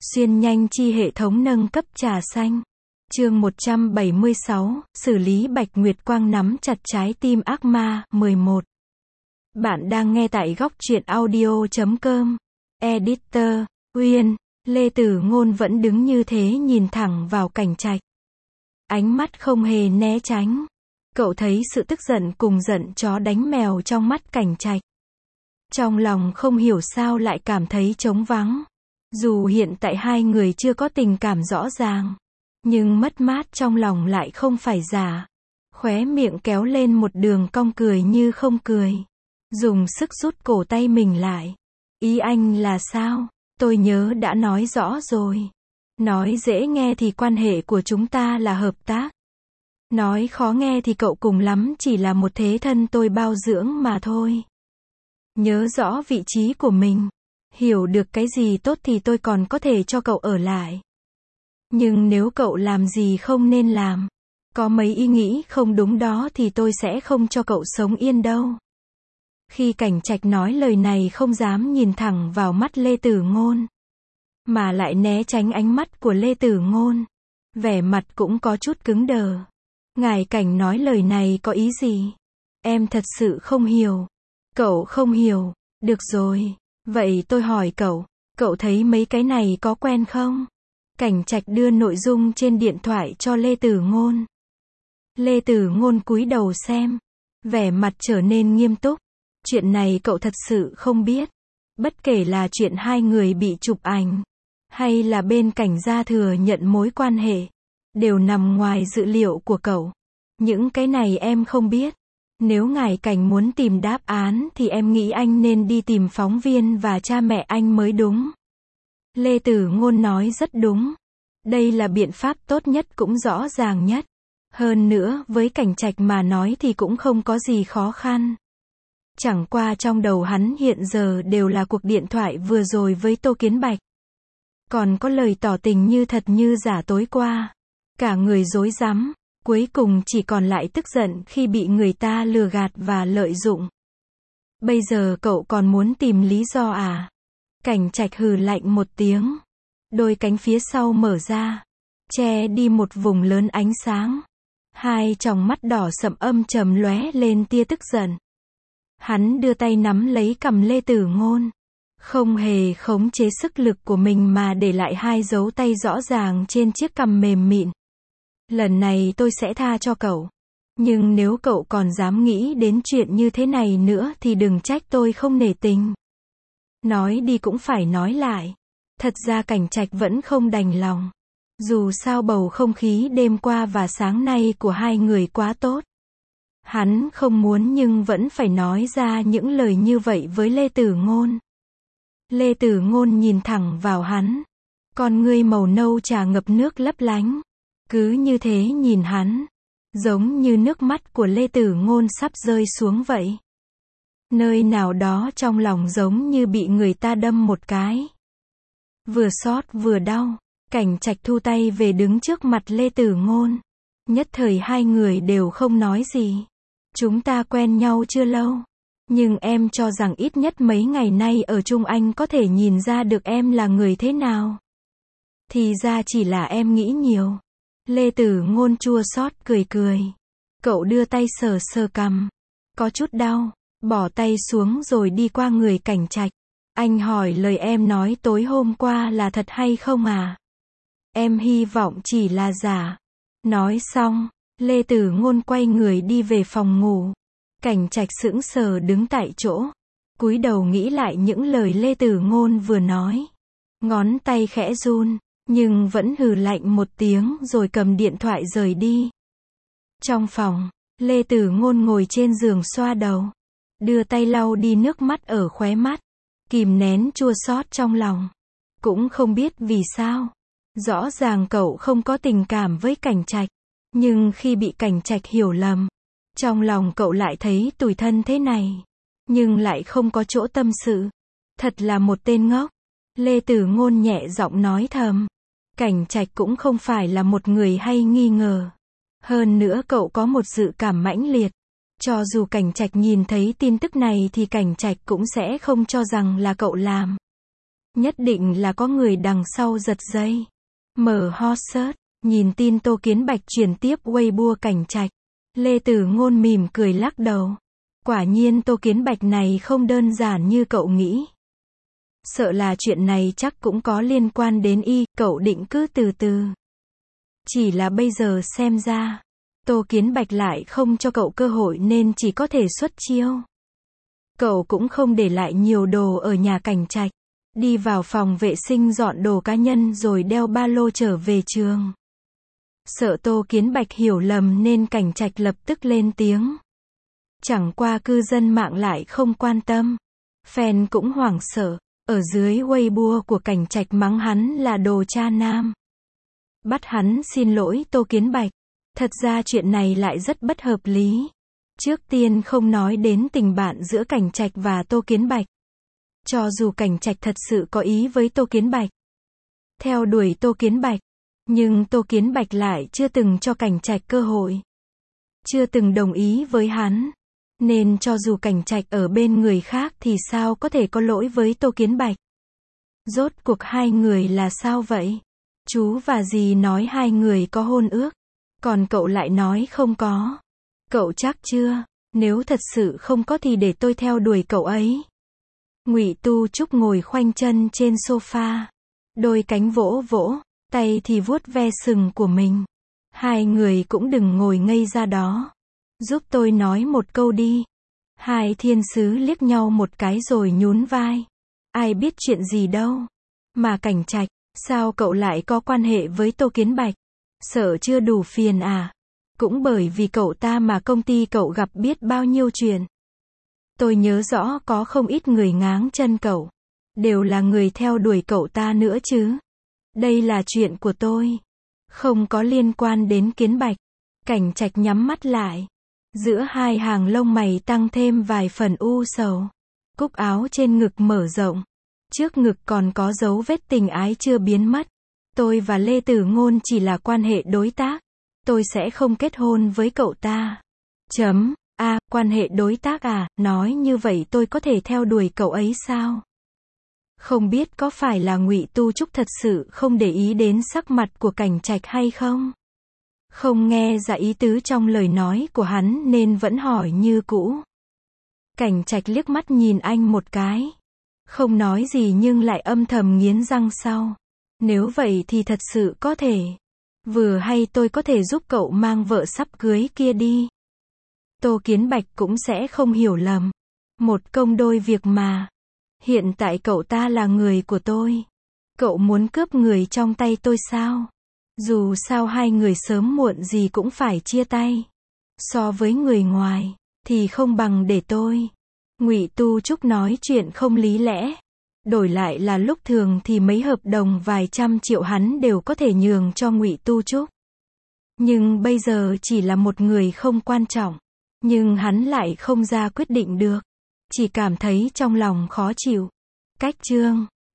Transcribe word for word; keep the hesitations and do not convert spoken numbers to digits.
Xuyên nhanh chi hệ thống nâng cấp trà xanh. Chương một trăm bảy mươi sáu, xử lý Bạch Nguyệt Quang nắm chặt trái tim ác ma, mười một. Bạn đang nghe tại góc truyện audio chấm com. Editor, Uyên, Lê Tử Ngôn vẫn đứng như thế nhìn thẳng vào Cảnh Trạch. Ánh mắt không hề né tránh. Cậu thấy sự tức giận cùng giận chó đánh mèo trong mắt Cảnh Trạch. Trong lòng không hiểu sao lại cảm thấy trống vắng. Dù hiện tại hai người chưa có tình cảm rõ ràng, nhưng mất mát trong lòng lại không phải giả. Khóe miệng kéo lên một đường cong cười như không cười. Dùng sức rút cổ tay mình lại. Ý anh là sao? Tôi nhớ đã nói rõ rồi. Nói dễ nghe thì quan hệ của chúng ta là hợp tác. Nói khó nghe thì cậu cùng lắm chỉ là một thế thân tôi bao dưỡng mà thôi. Nhớ rõ vị trí của mình. Hiểu được cái gì tốt thì tôi còn có thể cho cậu ở lại. Nhưng nếu cậu làm gì không nên làm, có mấy ý nghĩ không đúng đó thì tôi sẽ không cho cậu sống yên đâu. Khi Cảnh Trạch nói lời này không dám nhìn thẳng vào mắt Lê Tử Ngôn, mà lại né tránh ánh mắt của Lê Tử Ngôn. Vẻ mặt cũng có chút cứng đờ. Ngài Cảnh nói lời này có ý gì? Em thật sự không hiểu. Cậu không hiểu. Được rồi. Vậy tôi hỏi cậu, cậu thấy mấy cái này có quen không? Cảnh Trạch đưa nội dung trên điện thoại cho Lê Tử Ngôn. Lê Tử Ngôn cúi đầu xem, vẻ mặt trở nên nghiêm túc. Chuyện này cậu thật sự không biết. Bất kể là chuyện hai người bị chụp ảnh, hay là bên Cảnh gia thừa nhận mối quan hệ, đều nằm ngoài dự liệu của cậu. Những cái này em không biết. Nếu ngài Cảnh muốn tìm đáp án thì em nghĩ anh nên đi tìm phóng viên và cha mẹ anh mới đúng. Lê Tử Ngôn nói rất đúng. Đây là biện pháp tốt nhất cũng rõ ràng nhất. Hơn nữa, với Cảnh Trạch mà nói thì cũng không có gì khó khăn. Chẳng qua trong đầu hắn hiện giờ đều là cuộc điện thoại vừa rồi với Tô Kiến Bạch. Còn có lời tỏ tình như thật như giả tối qua. Cả người rối rắm. Cuối cùng chỉ còn lại tức giận khi bị người ta lừa gạt và lợi dụng. Bây giờ cậu còn muốn tìm lý do à? Cảnh Trạch hừ lạnh một tiếng. Đôi cánh phía sau mở ra, che đi một vùng lớn ánh sáng. Hai tròng mắt đỏ sậm âm trầm lóe lên tia tức giận. Hắn đưa tay nắm lấy cằm Lê Tử Ngôn. Không hề khống chế sức lực của mình mà để lại hai dấu tay rõ ràng trên chiếc cằm mềm mịn. Lần này tôi sẽ tha cho cậu. Nhưng nếu cậu còn dám nghĩ đến chuyện như thế này nữa thì đừng trách tôi không nể tình. Nói đi cũng phải nói lại. Thật ra Cảnh Trạch vẫn không đành lòng. Dù sao bầu không khí đêm qua và sáng nay của hai người quá tốt. Hắn không muốn nhưng vẫn phải nói ra những lời như vậy với Lê Tử Ngôn. Lê Tử Ngôn nhìn thẳng vào hắn. Con ngươi màu nâu trà ngập nước lấp lánh. Cứ như thế nhìn hắn, giống như nước mắt của Lê Tử Ngôn sắp rơi xuống vậy. Nơi nào đó trong lòng giống như bị người ta đâm một cái. Vừa xót vừa đau, Cảnh Trạch thu tay về đứng trước mặt Lê Tử Ngôn. Nhất thời hai người đều không nói gì. Chúng ta quen nhau chưa lâu, nhưng em cho rằng ít nhất mấy ngày nay ở chung anh có thể nhìn ra được em là người thế nào. Thì ra chỉ là em nghĩ nhiều. Lê Tử Ngôn chua xót cười cười. Cậu đưa tay sờ sờ cằm. Có chút đau. Bỏ tay xuống rồi đi qua người Cảnh Trạch. Anh hỏi lời em nói tối hôm qua là thật hay không à? Em hy vọng chỉ là giả. Nói xong, Lê Tử Ngôn quay người đi về phòng ngủ. Cảnh Trạch sững sờ đứng tại chỗ. Cúi đầu nghĩ lại những lời Lê Tử Ngôn vừa nói. Ngón tay khẽ run. Nhưng vẫn hừ lạnh một tiếng rồi cầm điện thoại rời đi. Trong phòng, Lê Tử Ngôn ngồi trên giường xoa đầu. Đưa tay lau đi nước mắt ở khóe mắt. Kìm nén chua xót trong lòng. Cũng không biết vì sao. Rõ ràng cậu không có tình cảm với Cảnh Trạch. Nhưng khi bị Cảnh Trạch hiểu lầm, trong lòng cậu lại thấy tủi thân thế này. Nhưng lại không có chỗ tâm sự. Thật là một tên ngốc. Lê Tử Ngôn nhẹ giọng nói thầm. Cảnh Trạch cũng không phải là một người hay nghi ngờ. Hơn nữa cậu có một dự cảm mãnh liệt. Cho dù Cảnh Trạch nhìn thấy tin tức này thì Cảnh Trạch cũng sẽ không cho rằng là cậu làm. Nhất định là có người đằng sau giật dây. Mở hot search, nhìn tin Tô Kiến Bạch chuyển tiếp Weibo Cảnh Trạch. Lê Tử Ngôn mỉm cười lắc đầu. Quả nhiên Tô Kiến Bạch này không đơn giản như cậu nghĩ. Sợ là chuyện này chắc cũng có liên quan đến y, cậu định cứ từ từ. Chỉ là bây giờ xem ra, Tô Kiến Bạch lại không cho cậu cơ hội nên chỉ có thể xuất chiêu. Cậu cũng không để lại nhiều đồ ở nhà Cảnh Trạch. Đi vào phòng vệ sinh dọn đồ cá nhân rồi đeo ba lô trở về trường. Sợ Tô Kiến Bạch hiểu lầm nên Cảnh Trạch lập tức lên tiếng. Chẳng qua cư dân mạng lại không quan tâm. Fan cũng hoảng sợ. Ở dưới Weibo của Cảnh Trạch mắng hắn là đồ cha nam. Bắt hắn xin lỗi Tô Kiến Bạch. Thật ra chuyện này lại rất bất hợp lý. Trước tiên không nói đến tình bạn giữa Cảnh Trạch và Tô Kiến Bạch. Cho dù Cảnh Trạch thật sự có ý với Tô Kiến Bạch, theo đuổi Tô Kiến Bạch, nhưng Tô Kiến Bạch lại chưa từng cho Cảnh Trạch cơ hội. Chưa từng đồng ý với hắn. Nên cho dù Cảnh Trạch ở bên người khác thì sao có thể có lỗi với Tô Kiến Bạch. Rốt cuộc hai người là sao vậy? Chú và dì nói hai người có hôn ước. Còn cậu lại nói không có. Cậu chắc chưa? Nếu thật sự không có thì để tôi theo đuổi cậu ấy. Ngụy Tu Trúc ngồi khoanh chân trên sofa. Đôi cánh vỗ vỗ, tay thì vuốt ve sừng của mình. Hai người cũng đừng ngồi ngây ra đó. Giúp tôi nói một câu đi. Hai thiên sứ liếc nhau một cái rồi nhún vai. Ai biết chuyện gì đâu. Mà Cảnh Trạch, sao cậu lại có quan hệ với Tô Kiến Bạch? Sợ chưa đủ phiền à? Cũng bởi vì cậu ta mà công ty cậu gặp biết bao nhiêu chuyện. Tôi nhớ rõ có không ít người ngáng chân cậu. Đều là người theo đuổi cậu ta nữa chứ. Đây là chuyện của tôi. Không có liên quan đến Kiến Bạch. Cảnh Trạch nhắm mắt lại. Giữa hai hàng lông mày tăng thêm vài phần u sầu. Cúc áo trên ngực mở rộng. Trước ngực còn có dấu vết tình ái chưa biến mất. Tôi và Lê Tử Ngôn chỉ là quan hệ đối tác. Tôi sẽ không kết hôn với cậu ta. Chấm. A, à, quan hệ đối tác à, nói như vậy tôi có thể theo đuổi cậu ấy sao? Không biết có phải là Ngụy Tu Trúc thật sự không để ý đến sắc mặt của Cảnh Trạch hay không? Không nghe ra ý tứ trong lời nói của hắn nên vẫn hỏi như cũ. Cảnh Trạch liếc mắt nhìn anh một cái. Không nói gì nhưng lại âm thầm nghiến răng sau. Nếu vậy thì thật sự có thể. Vừa hay tôi có thể giúp cậu mang vợ sắp cưới kia đi. Tô Kiến Bạch cũng sẽ không hiểu lầm. Một công đôi việc mà. Hiện tại cậu ta là người của tôi. Cậu muốn cướp người trong tay tôi sao? Dù sao hai người sớm muộn gì cũng phải chia tay. So với người ngoài, thì không bằng để tôi. Ngụy Tu Trúc nói chuyện không lý lẽ. Đổi lại là lúc thường thì mấy hợp đồng vài trăm triệu hắn đều có thể nhường cho Ngụy Tu Trúc. Nhưng bây giờ chỉ là một người không quan trọng. Nhưng hắn lại không ra quyết định được. Chỉ cảm thấy trong lòng khó chịu. Cách chương